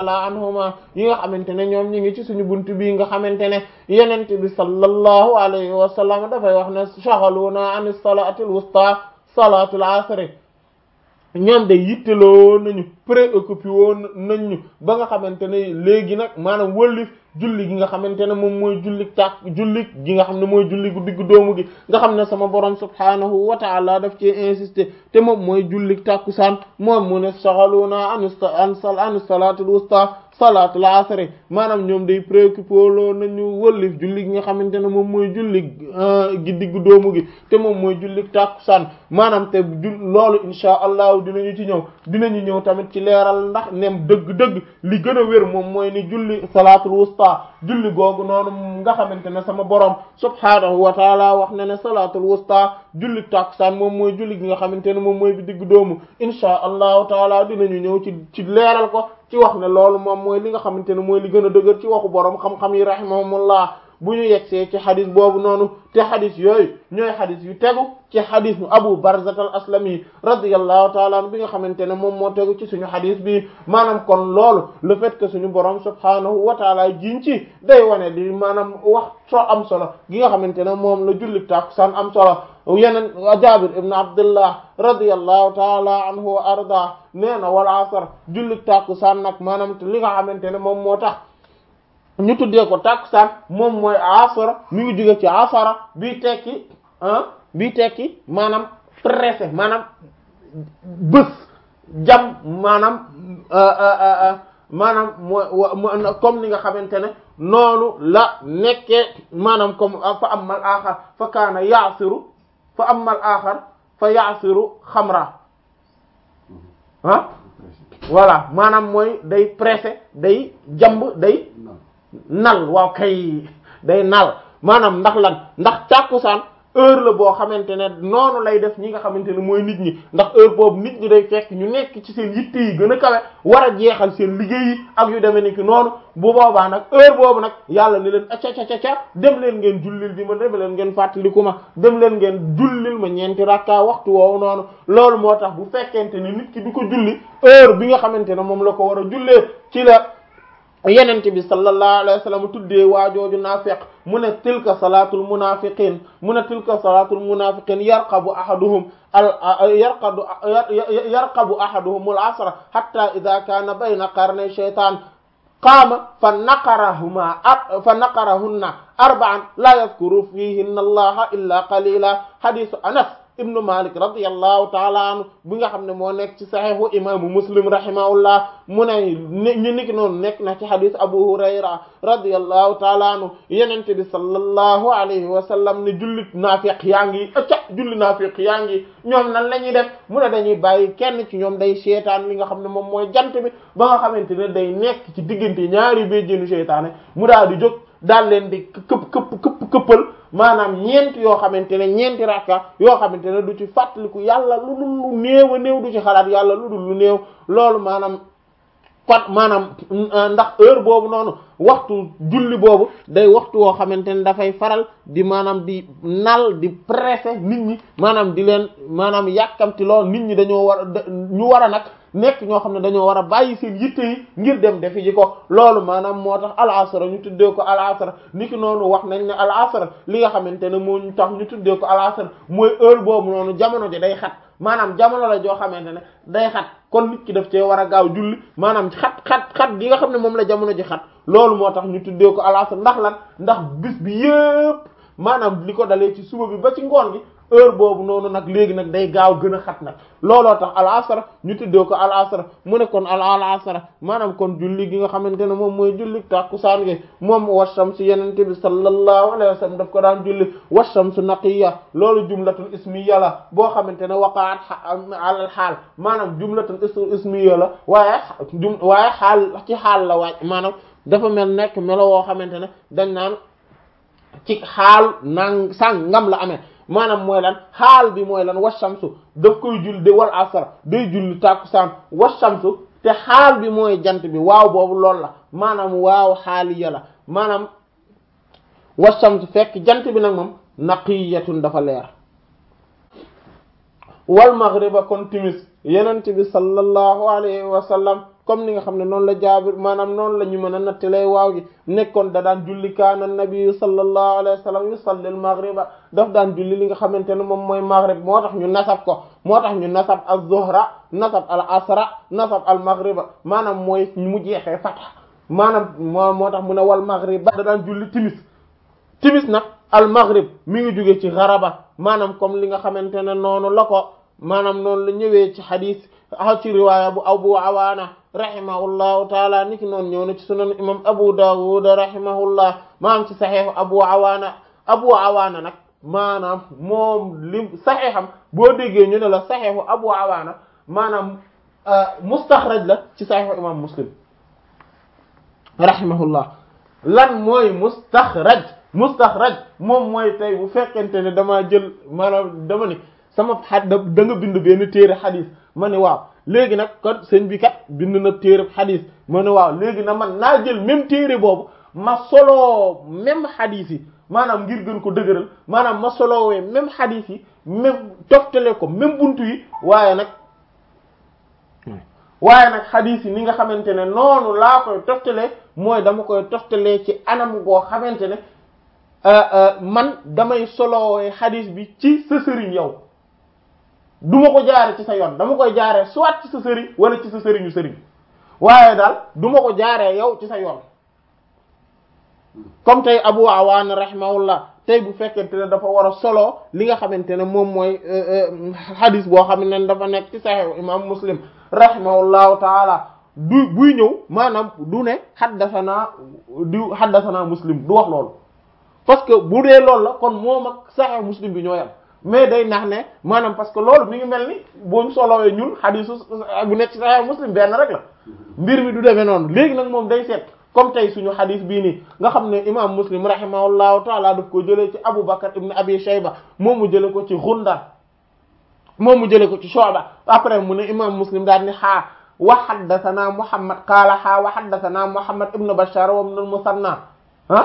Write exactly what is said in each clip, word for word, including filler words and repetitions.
ta'ala anhuma yi nga xamante ne ñoom ñi ngi ci suñu buntu bii nga xamante ne yenente bi sallallahu alayhi wa sallam dafay wax ne shaghaluna an as-salati al-wusta salatul asr ñoom de yitteloo nañu préoccupé woon nañ ñu ba nga xamante ne léegi nag maanaam wëllif julli gi nga xamante ne moom mooy julli tàkk julli gi nga xam ne mooy julli gu diggu doomu gi nga xam ne sama borom subhaanahu wa ta'ala daf ci insister te moom mooy julli tàkkusaan moom mu ne shaghaluna an an salatul wusta salatul asr maanaam ñoom day préoccupé loo nañu wëllif julli gi nga xamante ne moom mooy julli gi diggu doomu gi te moom mooy julli tàkkusaan maanaam te loolu insha allah dinañu ci ñëw dinañu ñëw tamit ci leeral ndax nem dëgg-dëgg li gën a wér moom mooy ni julli salatul wusta julli googu noonu nga xamante ne sama borom subhaanahu wa taala wax na ne salatul wusta julli takusaan moom mooy julli gi nga xamante ne moom mooy bi digg doomu insha allahu taala dinañu ñëw ci ci leeral ko ci wax ne loolu moom mooy li nga xamante ne mooy li gën a dëgër ci waxu borom xam-xam yi rahimahumullah bu ñu yegsee ci xadis boobu noonu te xadis yooyu ñooy xadis yu tegu ci xadis nu Abu Barzat al-Aslami radiyallahu ta'ala anhu bi nga xamante ne moom moo tegu ci suñu xadis bi maanaam kon loolu le fait que suñu borom subhaanahu wa ta'ala jiñ ci day wane di maanaam wax soo am solo gi nga xamante ne moom la julli takusaan am solo yeneen Jaabir ibn Abdullah radiyallahu ta'ala anhu wa arda nee na wal asr julli takusaan nag maanaam te li nga xamante ne moom moo tax ñu tuddee ko takusaan moom mooy asara mi ngi jóge ci asara bii tekki ah bii tekki maanaam pressé maanaam bës jam maanaam maanaam mooy comme ni nga xamante ne noonu la nekkee maanaam comme fa amal axar fa kaana yaasiru fa amal axar fa yaasiru xamra ah voilà maanaam mooy day pressé day jamb day nal waaw kay day nal maanaam ndax lan ndax tàkkusaan heure la boo xamante ne noonu lay def ñi nga xamante ne mooy nit ñi ndax heure boobu nit ñi day fekk ñu nekk ci seen yitte yi gën a kawe war a jeexal seen liggéey yi ak yu demee ni ki noonu bu boobaa nag heure boobu nag yàlla ni leen acca ca ca dem leen ngeen jullil di ma dem leen ngeen fàttaliku ma dem leen ngeen jullil ma ñeenti rakka waxtu woowu noonu loolu moo tax bu fekkente ne nit ki du ko julli heure bi nga xamante ne moom la ko war a jullee ci la yenente bi sallallahu alayhi wa sallam tuddee waajooju naafiq mu ne tilka salaatul munafiqin mu ne tilka salaatul munafiqin yarqabu ahaduhum al yarqadu yarqabu ahaduhum al asra hatta idha kana bayna qarnay shaytan qaama fa naqarahuma fa naqarahunna arba'an la yadhkuru fihinna allaha illa qalila hadithu anas ibnu malik radiyallahu ta'ala anhu bi nga xam ne moo nekk ci saxiixu imaamu muslim rahimahullah mu ne ñu niki noonu nekk na ci xadis abu hurayra radiyallahu ta'ala anhu yenente bi sallallahu alayhi wa sallam ne julli naafiq yaa ngi acca julli naafiq yaa ngi ñoom nan la ñuy def mu ne dañuy bàyyi kenn ci ñoom day seetaan li nga xam ne moom mooy jant bi ba nga xamante ne day nekk ci diggante ñaari béjjénu seytaane mu daal di jóg daal leen di këpp këpp këpp këppal maanaam ñeent yoo xamante ne ñeenti rakka yoo xamante ne du ci fàttaliku yàlla lu dul lu néew a néew du ci xalaat yàlla lu dul lu néew loolu maanaam kon maanaam ndax heure boobu noonu waxtu julli boobu day waxtu woo xamante ne dafay faral di maanaam di nal di pressé nit ñi maanaam di leen maanaam yàkkamti lool nit ñi dañoo war a ñu war a nag nekk ñoo xam ne dañoo war a bàyyi seen yitte yi ngir dem defi ji ko loolu maanaam moo tax al asr ñu tuddee ko al asr niki noonu wax nañ ne al asr li nga xamante ne moo ñu tax ñu tuddee ko al asr mooy heure boobu noonu jamono ji day xat maanaam jamono la joo xamante ne day xat kon nit ki daf cee war a gaaw julli maanaam xat xat xat gi nga xam ne moom la jamono ji xat loolu moo tax ñu tuddee ko al asr ndax lan ndax bis bi yépp maanaam li ko dalee ci suba bi ba ci ngoon gi heure boobu noonu nag léegi nag day gaaw gën a xat nag looloo tax al asr ñu tuddee ko al asr mu ne kon al al asr maanaam kon julli gi nga xamante ne moom mooy julli tàkkusaan gi moom washamsu yenente bi sallallahu alayhi wa sallam daf ko daan julli washamsu naqiya loolu jumlatul ismiya la boo xamante ne waqaat alal xaal maanaam jumlatul ismiya la waaye jum waaye xaal ci xaal la waaj maanaam dafa mel nekk melo woo xamante ne dañ naan ci xaal nang sàngam la amee maanaam mooy lan xaal bi mooy lan washamsu daf koy julli de wal asr day julli tàkkusaan washamsu te xaal bi mooy jant bi waaw boobu loolu la maanaam waaw xaaliya la maanaam washamsu fekk jant bi nag moom naqiyatun dafa leer wal maghriba kon timis yenent bi sallallahu alayhi wa sallam comme ni nga xam ne noonu la Jaabir maanaam noonu la ñu mën a nattalee waaw gi nekkoon da daan julli kaana nabi sallallahu alayhi wa sallam yusalli al maghriba daf daan julli li nga xamante ne moom mooy maghrib moo tax ñu nasab ko moo tax ñu nasab az-zuhra nasab al asra nasab al maghriba maanaam mooy mu jeexee fatha maanaam moo moo tax mu ne wal maghriba da daan julli timis timis nag al maghrib mi ngi jóge ci gharaba maanaam comme li nga xamante ne noonu la ko maanaam noonu la ñëwee ci xadis ci riwaaya bu Abu Awaana rahimahullahu taala niki noonu ñëw na ci sunan imam Abu Dawud rahimahullah maanaam ci saxiixu Abu Awaana Abu Awaana nag maanaam moom lim saxiixam boo déggee ñu ne la saxiixu Abu Awaana maanaam mustaxraj la ci saxiixu imam Muslim rahimahullah lan mooy mustaxraj mustaxraj moom mooy tey bu fekkente ne damaa jël maanaam dama ni sama xad da nga bind benn téere xadis ma ne waaw léegi nag kon sëñ bi kat bind na téere xadis ma ne waaw léegi na man naa jël même téere boobu ma solo même xadis yi maanaam ngir gën ko dëgëral maanaam ma solowee même xadis yi même toftale ko même buntu yi waaye nag waaye nag xadis yi ni nga xamante ne noonu laa koy toftalee mooy dama koy toftalee ci anam goo xamante ne man damay solowee xadis bi ci sa sëriñ yow du ma ko jaare ci sa yoon dama koy jaaree soit ci sa sëriñ wala ci sa sëriñu sëriñ waaye daal du ma ko jaaree yow ci sa yoon comme tey Abu Awaana rahimahullah tey bu fekkente ne dafa war a solo li nga xamante ne moom mooy hadis boo xam ne dafa nekk ci Sahih imam Muslim rahimahullahu taala du buy ñëw maanaam du ne haddathana du haddathana Muslim du wax loolu parce que bu dee loolu la kon moom ak Sahih Muslim bi ñoo yam mais day nax ne maanaam parce que loolu mi ngi mel ni boo ñu solowee ñun hadisu bu nekk ci Sahih Muslim benn rek la mbir mi du demee noonu léegi nag moom day seet comme tey suñu hadith bii nii nga xam ne imam Muslim rahimahullahu taala daf ko jëlee ci Abu Bakr ibn Abi Shayba moom mu jëlee ko ci Ghundar moom mu jëlee ko ci Shu'ba après mu ne imam Muslim daal ni xaa wa haddathana Muhammad qaala xaa wa haddathana Muhammad ibn Bashar wa ibn al-Musanna ah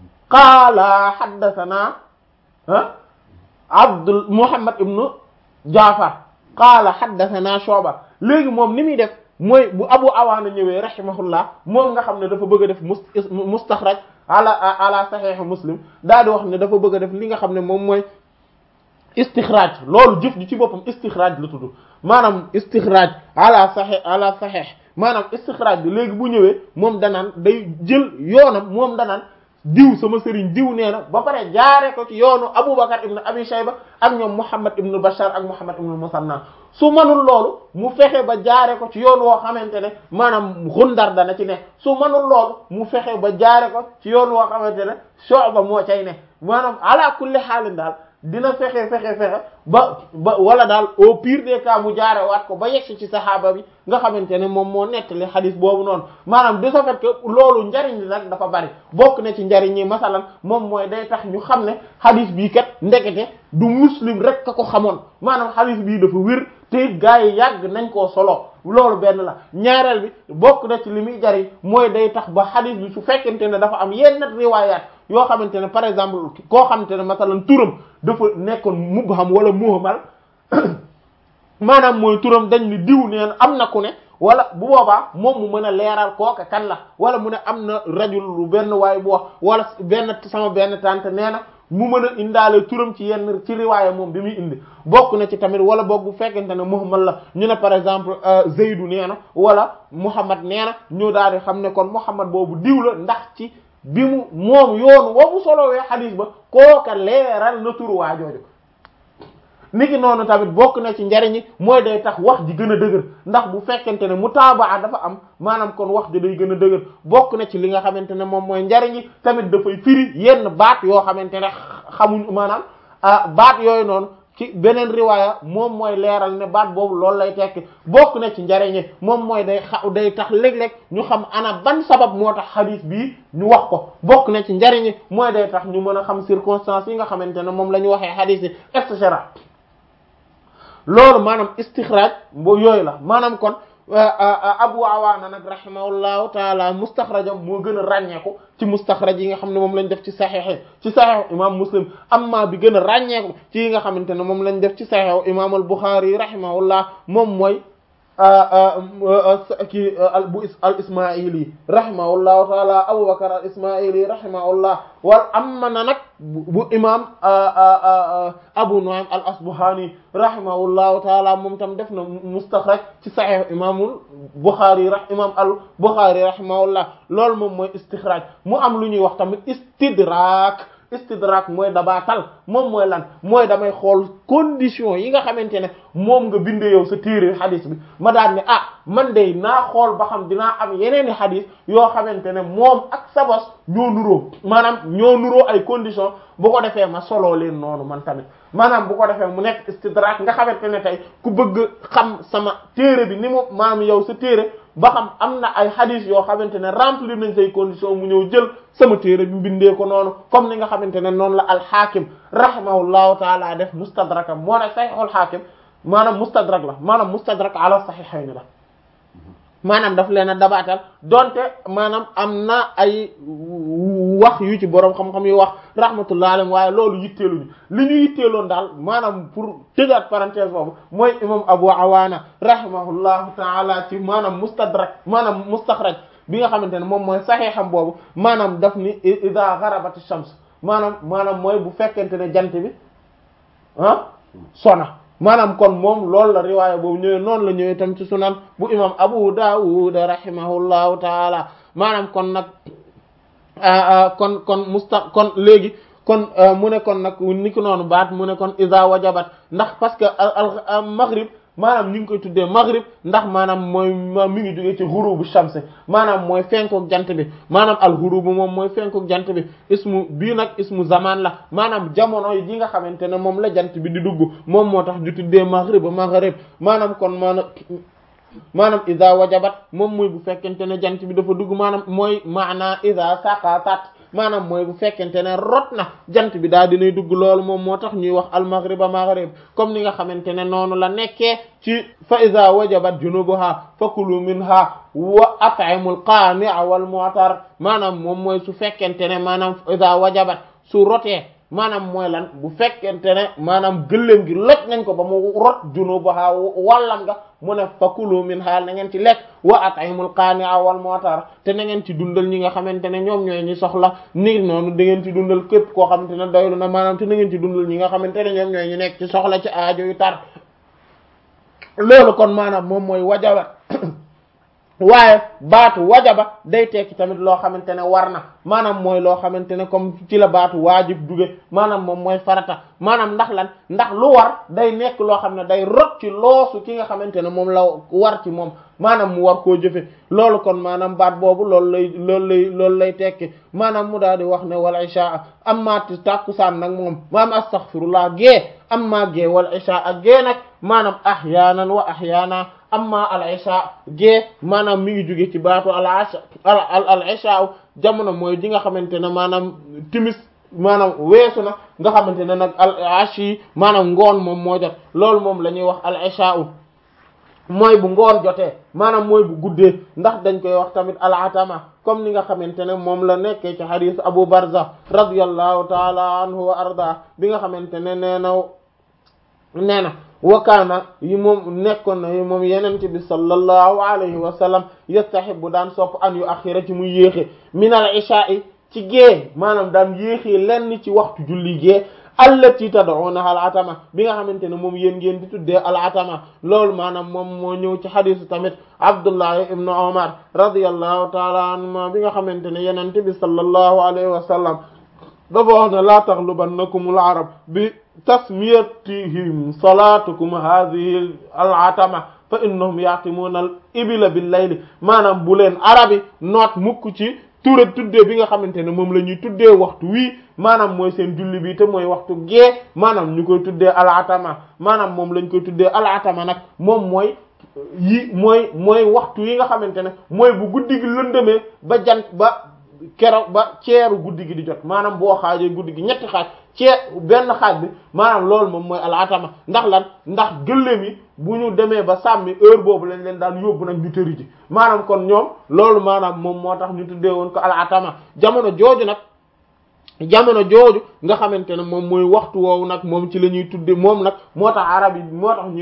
qaala haddathana ah Abdul Muhammad ibn Ja'far qaala haddathana Shu'ba léegi moom ni muy def mooy bu Abu Awaana ñëwee rahimahullah moom nga xam ne dafa bëgg a def mus mustaxraj ala ala Sahih Muslim daal di wax ne dafa bëgg a def li nga xam ne moom mooy istixraaj loolu jëf ji ci boppam istixraaj la tudd maanaam istixraaj ala Sahih ala Sahih maanaam istixraaj bi léegi bu ñëwee moom danaan day jël yoonam moom danaan diw sama sëriñ diw nee na ba pare jaare ko ci yoonu Abubakar ibn Abi Shayba ak ñoom Muhammad ibn Bashar ak Muhammad ibn Musanna su manul loolu mu fexe ba jaare ko ci yoon woo xamante ne maanaam Gundar dana ci ne su manul loolu mu fexe ba jaare ko ci yoon woo xamante ne Shu'ba moo cay ne maanaam ala kulli xaalin daal dina fexe fexe fexe ba ba wala daal au pire des cas mu jaare waat ko ba yegsi ci saxaaba bi nga xamante ne moom moo nettali xadis boobu noonu maanaam de ce fait que loolu njariñ li nag dafa bari bokk na ci njariñ yi masalan moom mooy day tax ñu xam ne xadis bii kat ndekete du Muslim rek ka ko xamoon maanaam xadis bii dafa wér te it gaa yi yàgg nañ koo solo loolu benn la ñaareel bi bokk na ci li muy jariñ mooy day tax ba xadis bi su fekkente ne dafa am yenn riwaayaat yoo xamante ne par exemple koo xamante ne masalan turam dafa nekkoon mubham wala muhamal maanaam mooy turam dañ ni diw neen am na ku ne wala bu boobaa moom mu mën a leeral kooka kan la wala mu ne am na rajul lu benn waay bu wax wala benn sama benn tante nee na mu mën a indaale turam ci yenn ci riwaaya moom bi muy indi bokk na ci tamit wala boog bu fekkente ne Muhammad la ñu ne par exemple Zeydu nee na wala Muhammad nee na ñu daal di xam ne kon Muhammad boobu diw la ndax ci bi mu moom yoonu wa mu solowee xadiis ba kooka leeral na turu waa jooju niki noonu tamit bokk na ci njariñi mooy day tax wax ji gën a dëgër ndax bu fekkente ne mutaabaa dafa am maanaam kon wax ji day gën a dëgër bokk na ci li nga xamante ne moom mooy njariñi tamit dafay firi yenn baat yoo xamante ne xamuñ maanaam baat yooyu noonu ci beneen riwaaya moom mooy leeral ne baat boobu loolu lay tekki bokk na ci njariñi moom mooy day xa day tax léeg-léeg ñu xam ana ban sabab moo tax xadiis bii ñu wax ko bokk na ci njariñi mooy day tax ñu mën a xam circonstances yi nga xamante ne moom la ñu waxee xadiis yi et cetera loolu maanaam istixraaj bo yooyu la maanaam kon Abu Awaana nag rahimahullahu taala mustaxrajam moo gën a ràññeeku ci mustaxraj yi nga xam ne moom lañ def ci saxiix ci saxiix imam Muslim amma bi gën a ràññeeku ci yi nga xamante ne moom lañ def ci saxiix imam al-Bukhari rahimahullah moom mooy ki bu al ismaili rahimahullahu taala Abubakar al ismaili rahimahullah wal am na nag bu imam Abu Nu'aym al Asbahani rahimahullahu taala moom tam def na mustaxraj ci sahih imamul Bukhari rah imam al Bukhari rahimahullah loolu moom mooy istixraj mu am lu ñuy wax tamit istidrak istidrak mooy dabaatal moom mooy lan mooy damay xool condition yi nga xamante ne moom nga bindee yow sa téere xadis bi ma daan ne ah man de naa xool ba xam dinaa am yeneeni xadis yoo xamante ne moom ak sa bos ñoo nuroo maanaam ñoo nuroo ay condition bu ko defee ma soloo leen noonu man tamit maanaam bu ko defee mu nekk istidrak nga xamante ne tey ku bëgg xam sama téere bi ni mu maanaam yow sa téere ba xam am na ay hadith yoo xamante ne remplir nañ say condition mu ñëw jël sama téere bi bindee ko noonu comme ni nga xamante ne noonu la al-Hakim rahimahullahu taala def mustadraka moo ne sahihul Hakim maanaam mustadrak la maanaam mustadrak ala sahihayn la maanaam daf leen a dabaatal donte maanaam am na ay wax yu ci boroom xam-xam yu wax rahmatullah alayhi waaye loolu yitteeluñu li ñu yitteeloon daal maanaam pour tëjaat parenthèse boobu mooy imam Abu Awaana rahimahullahu taala ci maanaam mustadrak maanaam mustaxraj bi nga xamante ne moom mooy saxiixam boobu maanaam daf ni ida gharabati shams maanaam maanaam mooy bu fekkente ne jant bi ah sona maanaam kon moom loolu la riwaaya boobu ñëwee noonu la ñëwee tam ci sunan bu imam Abu Dawud rahimahullahu taala maanaam kon nag kon kon musta kon léegi kon mu ne kon nag ni ko noonu baat mu ne kon iza wajabat ndax parce que al maghrib maanaam ñu ngi koy tuddee maghrib ndax maanaam mooy mi ngi jógee ci ghurubu shams maanaam mooy fenkook jant bi maanaam al ghurubu moom mooy fenkook jant bi ismu bii nag ismu zaman la maanaam jamono yi nga xamante ne moom la jant bi di dugg moom moo tax ñu tuddee maghrib maghrib maanaam kon maanaam maanaam iza wajabat moom mooy bu fekkente ne jant bi dafa dugg maanaam mooy maana iza saqatat maanaam mooy bu fekkente ne rot na jant bi daal dinay dugg loolu moom moo tax ñuy wax al-maghriba maghrib comme ni nga xamante ne noonu la nekkee ci fa iza wajabat junubuha fakulu minha wa at'imul qani'a wal mu'tar maanaam moom mooy su fekkente ne maanaam iza wajabat su rotee maanaam mooy lan bu fekkente ne maanaam gëléem gi loj nañ ko ba mu rot junubuha wallam nga mu ne fakulu minha na ngeen ci lekk wa at'imul qani'a wal mu'tar te na ngeen ci dundal ñi nga xamante ne ñoom ñooy ñi soxla ni noonu da ngeen ci dundal képp koo xamante ne doylu na maanaam te na ngeen ci dundal ñi nga xamante ne ñoom ñooy ñi nekk ci soxla ci aajo yu tar loolu kon maanaam moom mooy wajabat waaye baatu wajaba day tekki tamit loo xamante ne war na maanaam mooy loo xamante ne comme ci la baatu waajib duge maanaam moom mooy farata maanaam ndax lan ndax lu war day nekk loo xam ne day rot ci loosu ki nga xamante ne moom la war ci moom maanaam mu war koo jëfe loolu kon maanaam baat boobu loolu lay loolu lay loolu lay tekki maanaam mu daal di wax ne wal isha amma tàkkusaan nag moom maanaam astaghfirullah gée amma gée wal isha ak gée nag maanaam ahyaanan wa ahyaana amma al isha gée maanaam mi ngi jóge ci baatu al asha al al isha jamono mooy ji nga xamante ne maanaam timis maanaam weesu na nga xamante ne nag al ashi maanaam ngoon moom moo jot loolu moom la ñuy wax al isha mooy bu ngoon jotee maanaam mooy bu guddee ndax dañ koy wax tamit al atama comme ni nga xamante ne moom la nekkee ci hadith Abu Barza radiyallahu taala anhu wa arda bi nga xamante ne nee na nee na wakaana yi moom nekkoon na yi moom yenente bi sallallahu alayhi wa sallam yastahibu daan sopp an yu axira ci muy yéexe min al isha'i ci gée maanaam daan yéexee lenn ci waxtu julli gée allati tad'unaha al atama bi nga xamante ne moom yéen ngeen di tuddee al atama loolu maanaam moom moo ñëw ci xadisu tamit Abdullah ibn Umar radiyallahu ta'ala anhuma bi nga xamante ne yenente bi sallallahu alayhi wa sallam dafa wax ne la taghlubannakum al arab bi tasmiyatihim salatukum hadhihi al atama fa innahum ya'timuna al ibila bil layli maanaam bu leen arabi noot mukk ci ture tuddee bi nga xamante ne moom la ñuy tuddee waxtu wii maanaam mooy seen julli bi te mooy waxtu gee maanaam ñu koy tuddee al atama maanaam moom lañ koy tuddee al atama nag moom mooy yi mooy mooy waxtu yi nga xamante ne mooy bu guddi gi lëndëmee ba jant ba keroog ba ceeru guddi gi di jot maanaam boo xaajee guddi gi ñetti xaaj ceer benn xaaj bi maanaam loolu moom mooy al atama ndax lan ndax gëléem yi bu ñu demee ba sàmmi heure boobu lañ leen daan yóbbu nag ñu tëri ji maanaam kon ñoom loolu maanaam moom moo tax ñu tuddee woon ko al atama jamono jooju nag jamono jooju nga xamante ne moom mooy waxtu woowu nag moom ci la ñuy tudde moom nag moo tax arab yi moo tax ñuy wax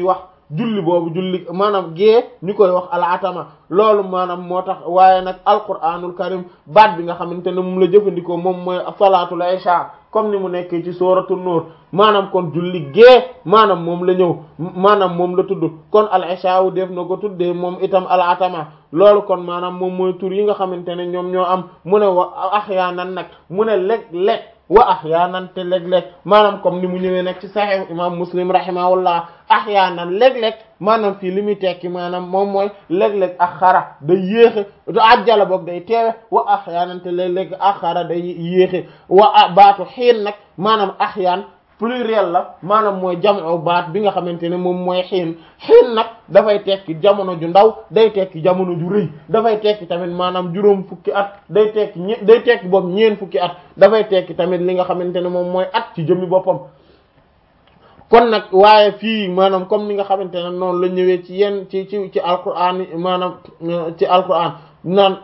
julli boobu julli maanaam gée ñu koy wax al atama loolu maanaam moo tax waaye nag alquranul karim baat bi nga xamante ne moom la jëfandikoo moom mooy salaatul isha comme ni mu nekkee ci suratul nur maanaam kon julli gée maanaam moom la ñëw maanaam moom la tudd kon al isha wu def na ko tuddee moom itam al atama loolu kon maanaam moom mooy tur yi nga xamante ne ñoom ñoo am mu ne wa ahyaanan nag mu ne léeg-léeg wa ahyaanan te léeg-léeg maanaam comme ni mu ñëwee nag ci sahih imam muslim rahimahullah ahyaanan léeg-léeg maanaam fii li muy tekki maanaam moom mooy léeg-léeg axara day yéexe du ajjala boog day teewe wa ahyaanan te léeg-léeg axara day yéexe wa baatu xiin nag maanaam ahyaan pluriel la maanaam mooy jamu baat bi nga xamante ne moom mooy xiin xiin nag dafay tekki jamono ju ndaw day tekki jamono ju rëy dafay tekki tamit maanaam juróom fukki at day tekki ñe day tekki boobu ñeen fukki at dafay tekki tamit li nga xamante ne moom mooy at ci jëmmi boppam kon nag waaye fii maanaam comme ni nga xamante ne noonu la ñëwee ci yenn ci ci ci alquran maanaam ci alquran naan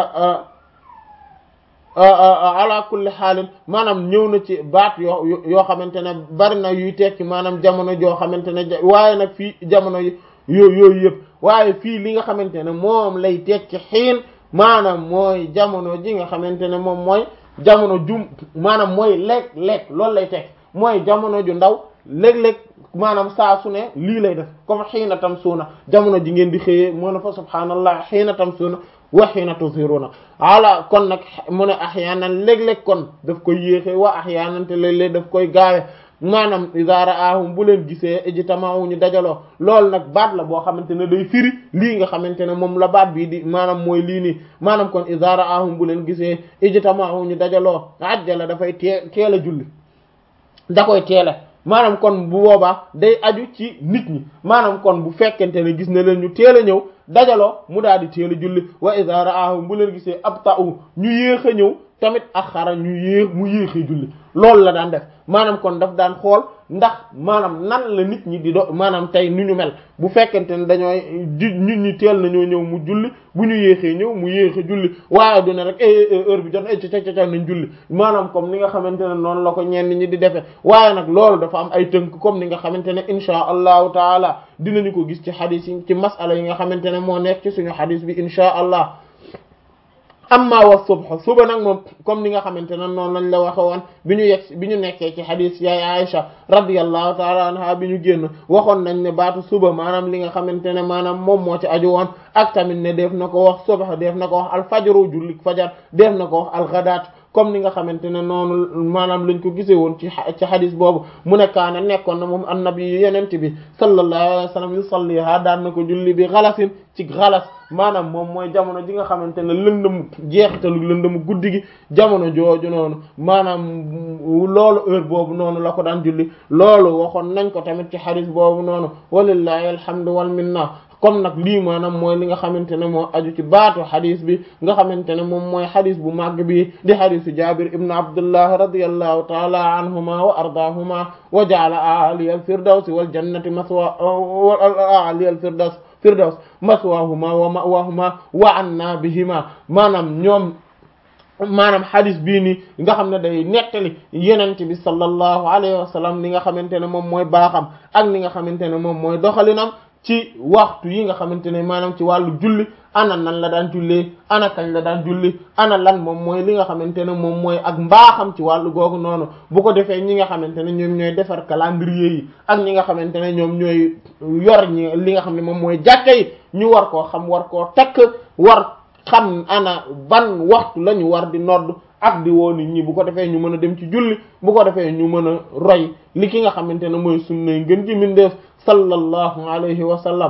ala kulli xaalin maanaam ñëw na ci baat yoo yoo xamante ne bari na yuy tekki maanaam jamono joo xamante ne waaye nag fii jamono yi yoo yooyu yëpp waaye fii li nga xamante ne moom lay tekki xiin maanaam mooy jamono ji nga xamante ne moom mooy jamono jum maanaam mooy léeg-léeg loolu lay tekki mooy jamono ju ndaw léeg-léeg maanaam saa su ne lii lay def comme xiina tam suuna jamono ji ngeen di xëyee moo na fa subhaanallah xiina tam suuna wa xiina tuzhiruna ala kon nag mu ne ahyaanan léeg-léeg kon daf koy yéexe wa ahyaanan te léeg-léeg daf koy gaawe maanaam iza ra'ahum bu leen gisee ijtama'u ñu dajaloo loolu nag baat la boo xamante ne day firi lii nga xamante ne moom la baat bii di maanaam mooy lii nii maanaam kon iza ra'ahum bu leen gisee ijtama'u ñu dajaloo ajjala dafay tee teel a julli da koy teele maanaam kon bu boobaa day aju ci nit ñi maanaam kon bu fekkente ne gis na leen ñu teel a ñëw dajaloo mu daal di teel a julli wa iza ra'ahum bu leen gisee abta'u ñu yéex a ñëw tamit axara ñu yéex mu yéexee julli loolu la daan def maanaam kon daf daan xool ndax maanaam nan la nit ñi di do maanaam tey nu ñu mel bu fekkente ne dañooy di nit ñi teel nañoo ñëw mu julli bu ñu yéexee ñëw mu yéexee julli waaye du ne rek heure bi jot na ca ca ca nañ julli maanaam comme ni nga xamante ne noonu la ko ñenn ñi di defee waaye nag loolu dafa am ay tënk comme ni nga xamante ne insha allahu taala dinañu ko gis ci xadis yi ci masala yi nga xamante ne moo nekk ci suñu xadis bi insha allah amma wa subha suba nag moom comme ni nga xamante ne noonu lañ la waxe woon bi ñu yegg bi ñu nekkee ci xadis yaay Aisha radiyallahu taala anha bi ñu génn waxoon nañ ne baatu suba maanaam li nga xamante ne maanaam moom moo ci aju woon ak tamit ne def na ko wax subha def na ko wax alfajaru jullik fajar def na ko wax alghadaat comme ni nga xamante ne noonu maanaam lañ ko gisee woon ci ci xadis boobu mu ne kaana nekkoon na moom annabi yenent bi sallallahu alayhi wa sallam yusalliha daan na ko julli bi xalasin ci xalas maanaam moom mooy jamono ji nga xamante ne lëndëmu jeexitalu lëndëmu guddi gi jamono jooju noonu maanaam loolu heure boobu noonu la ko daan julli loolu waxoon nañ ko tamit ci xadis boobu noonu walillahi alhamdu wal minna comme nag lii maanaam mooy li nga xamante ne moo aju ci baatu xadis bi nga xamante ne moom mooy xadis bu màgg bi di xadisu jabir ibnu abdullah radiyallahu taala anhuma wa ardaahuma wa ja'ala a'ali al-firdawsi wal jannati maswa a'ali al-firdaws firdaws maswahuma wa ma'wahuma wa anna bihima maanaam ñoom maanaam xadis bii nii nga xam ne day nettali yenent bi sallallahu alayhi wa sallam li nga xamante ne moom mooy baaxam ak li nga xamante ne moom mooy doxalinam ci waxtu yi nga xamante ne maanaam ci wàllu julli ana nan la daan jullee ana kañ la daan julli ana lan moom mooy li nga xamante ne moom mooy ak mbaaxam ci wàllu googu noonu bu ko defee ñi nga xamante ne ñoom ñooy defar calendrier yi ak ñi nga xamante ne ñoom ñooy yor ñi li nga xam ne moom mooy jàkka yi ñu war koo xam war koo takk war xam ana ban waxtu la ñu war di nodd ak di woo nit ñi bu ko defee ñu mën a dem ci julli bu ko defee ñu mën a roy li ki nga xamante ne mooy sunnay ngën ji mindeef sallallahu alayhi wa sallam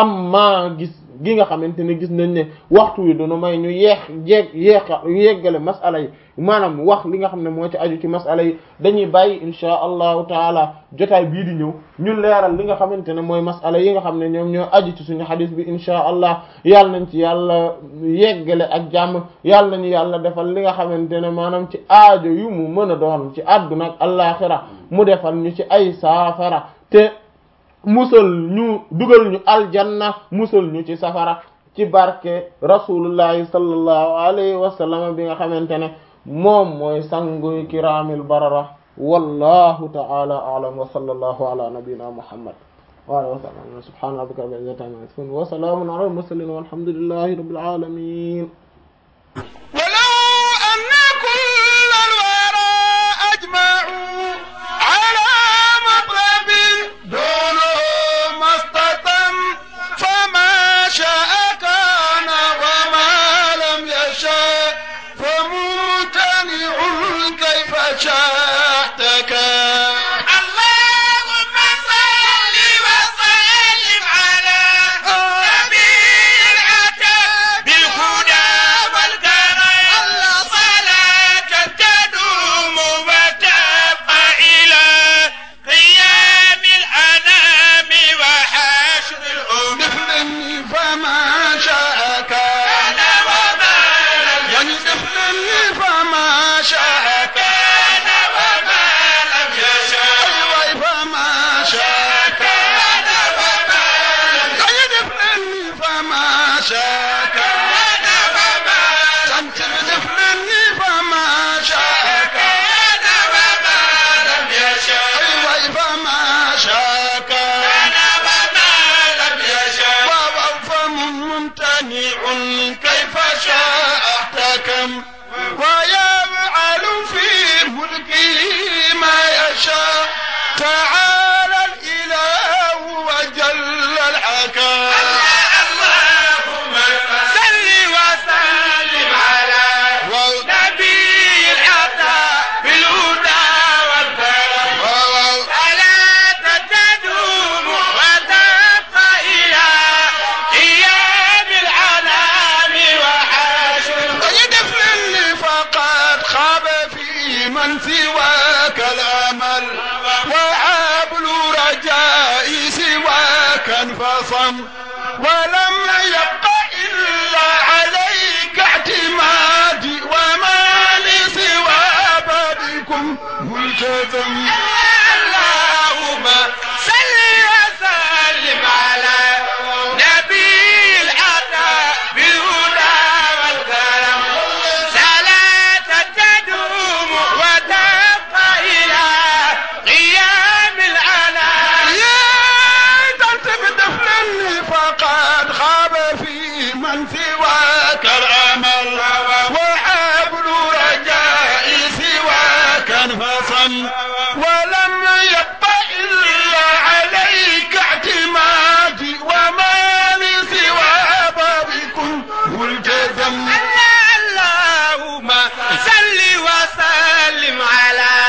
amma gis gi nga xamante ne gis nañ ne waxtu wi duna may ñu yeex jeeg yeexa yeggale masala yi maanaam wax li nga xam ne moo ci aju ci masala yi dañuy bàyyi insha allahu taala jotaay bii di ñëw ñu leeral li nga xamante ne mooy masala yi nga xam ne ñoom ñoo aju ci suñu xadis bi insha allah yàlla nañ ci yàlla yeggale ak jàmm yàlla nañu yàlla defal li nga xamante ne maanaam ci aajo yu mu mën a doon ci àdduna ak allaaxira mu defal ñu ci ay saafara te musal ñu dugal ñu aljanna musal ñu ci safara ci barke rasulullahi sallallahu alayhi wa sallam bi nga xamante ne moom mooy sangu kiraamil barara wallahu ta'ala a'lam wa sallallahu ala nabiyyina muhammad wa alihi wa sahbihi subhana rabbika rabbil izzati amma yasifun wa salamun ala al mursalin walhamdulillahi rabbil alamin. ويفعل في ملكه ما يشاء تعالى الإله وجل الحكام. اللهم صل وسلم على نبي العطاء بالهدى والكرم صلاة تدوم وتبقى إلى قيام الأنام وحشر يدفن فقد خاب في من سواك الأمل وحبل رجائي سواك انفصم ولم يبق إلا عليك اعتمادي وما لي سوى بابكم ملتزم. اللهم صل وسلم على نبي العطاء بالهدى والكرم صلاة تدوم وتبقى إلى قيام الأنام. يا ترتب دفن فقد خاب في من سواك الأمل وحبل رجائي سواك انفصم ولم يبق إلا عليك اعتمادي وما لي سوى بابكم ملتزم. اللهم صل وسلم على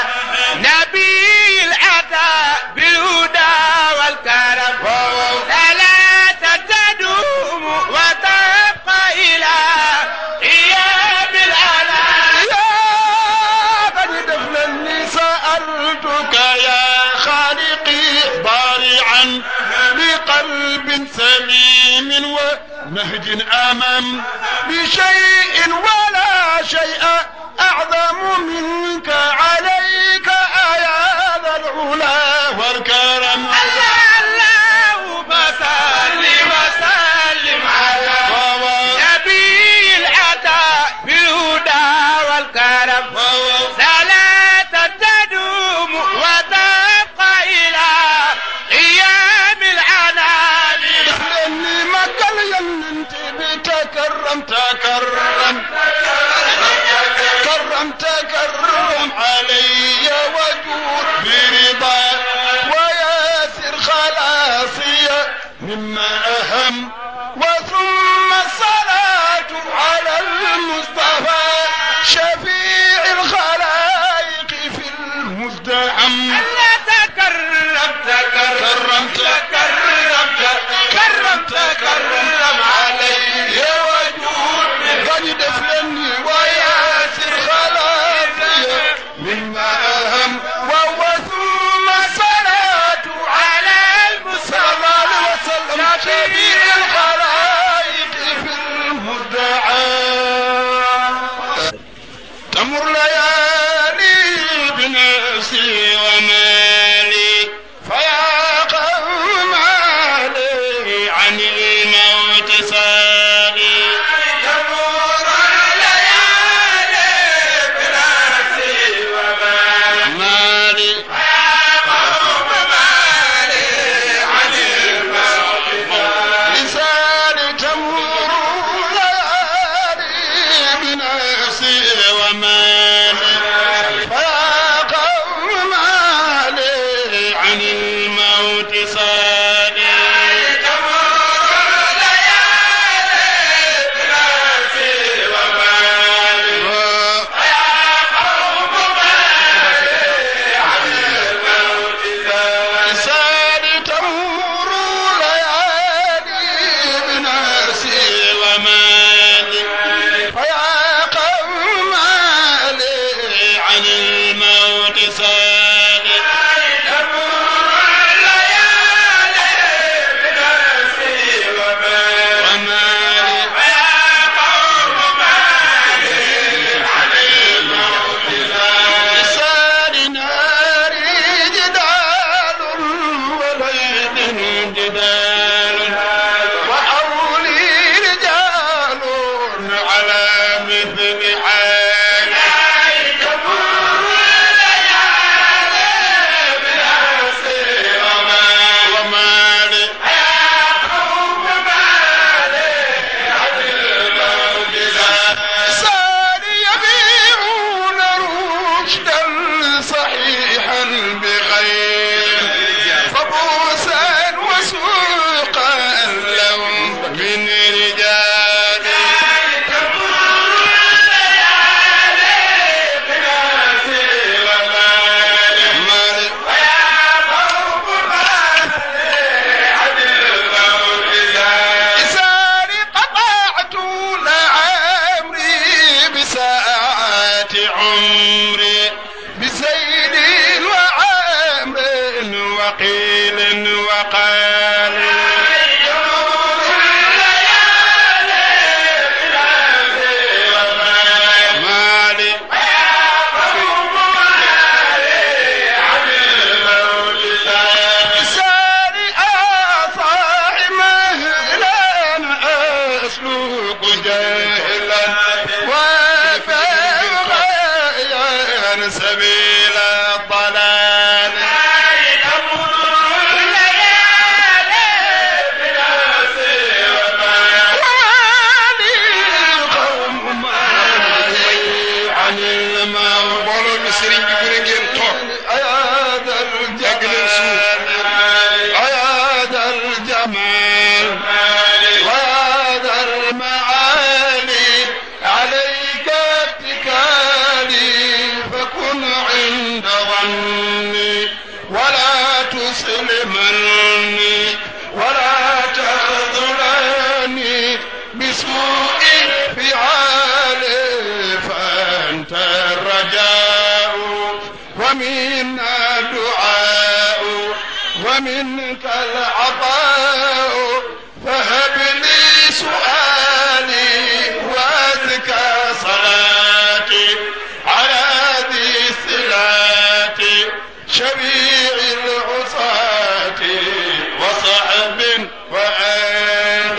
نبي العطاء بالهدى والكرم صلاة تدوم وتبقى إلى قيام الأنام. يا قد دفلني سألتك يا خالقي ضارعا بقلب سليم ونهج آمن بشيء ولا شيء أعظم منك عليك يا ذا العلا والكرم. اللهم صل وسلم على نبي العطاء بالهدى والكرم صلاة تدوم وتبقى إلى قيام الأنام. إني ما كان ينتي بتكرم تكرم sëriñ bi mu ne ngeen toog egg leen suuf ayadal jamal wayadal maali alayka ittikali fakun inda dhanni wala tuslimanni wala tahdhurani بسوء الفعال فأنت الرجاء ومنا الدعاء ومنك العطاء فهب لي سؤالي وأزكى صلاتي على ذي الصلاة شفيع العصاة وصحب وآل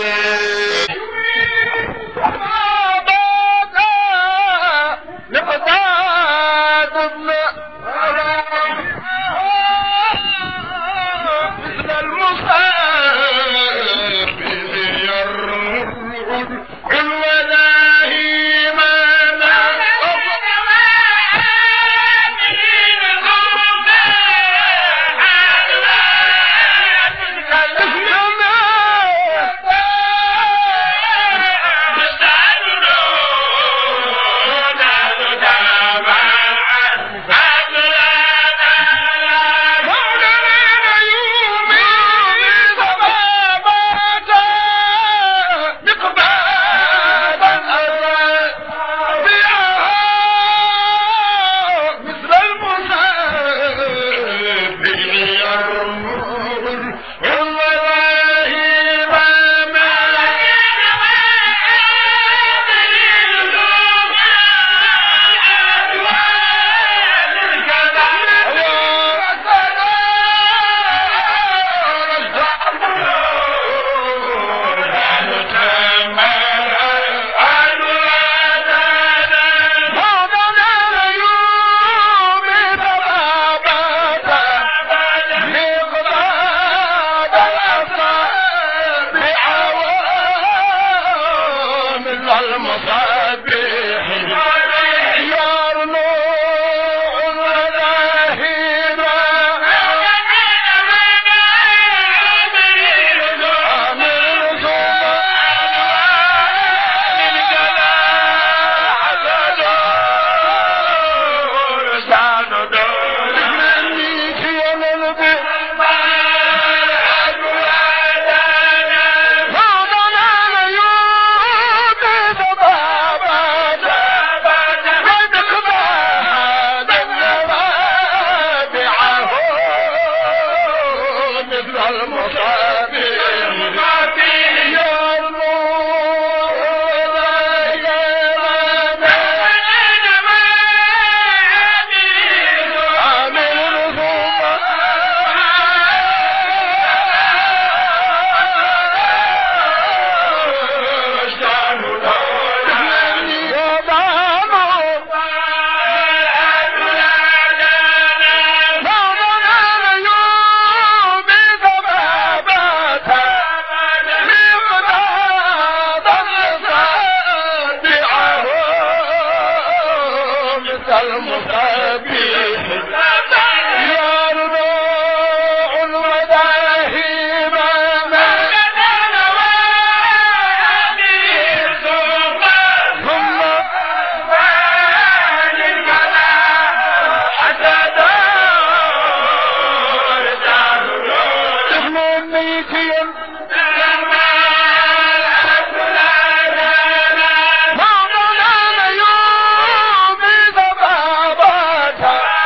مولانا يوم بضبابته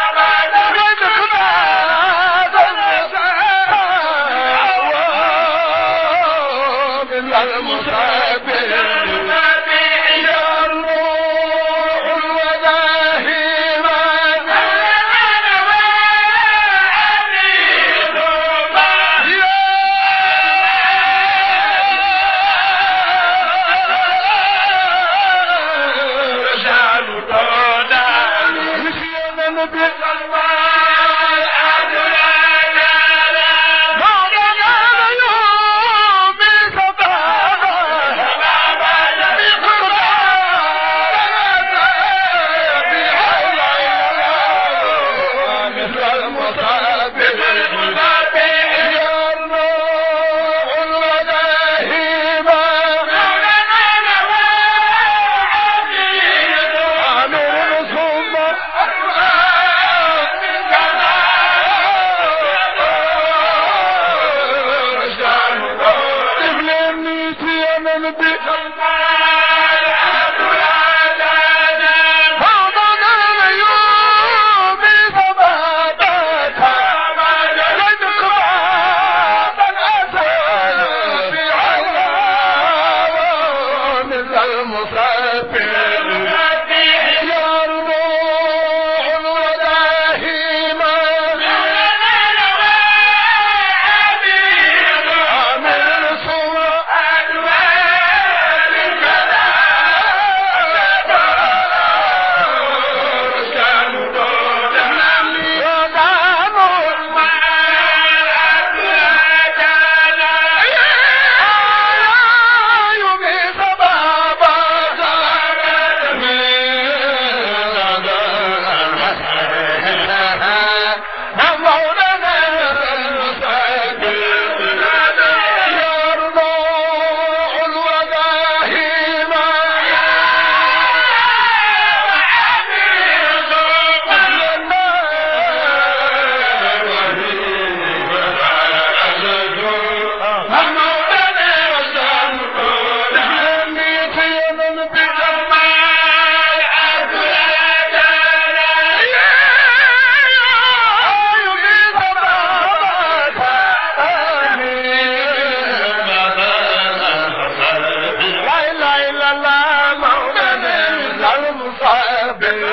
بين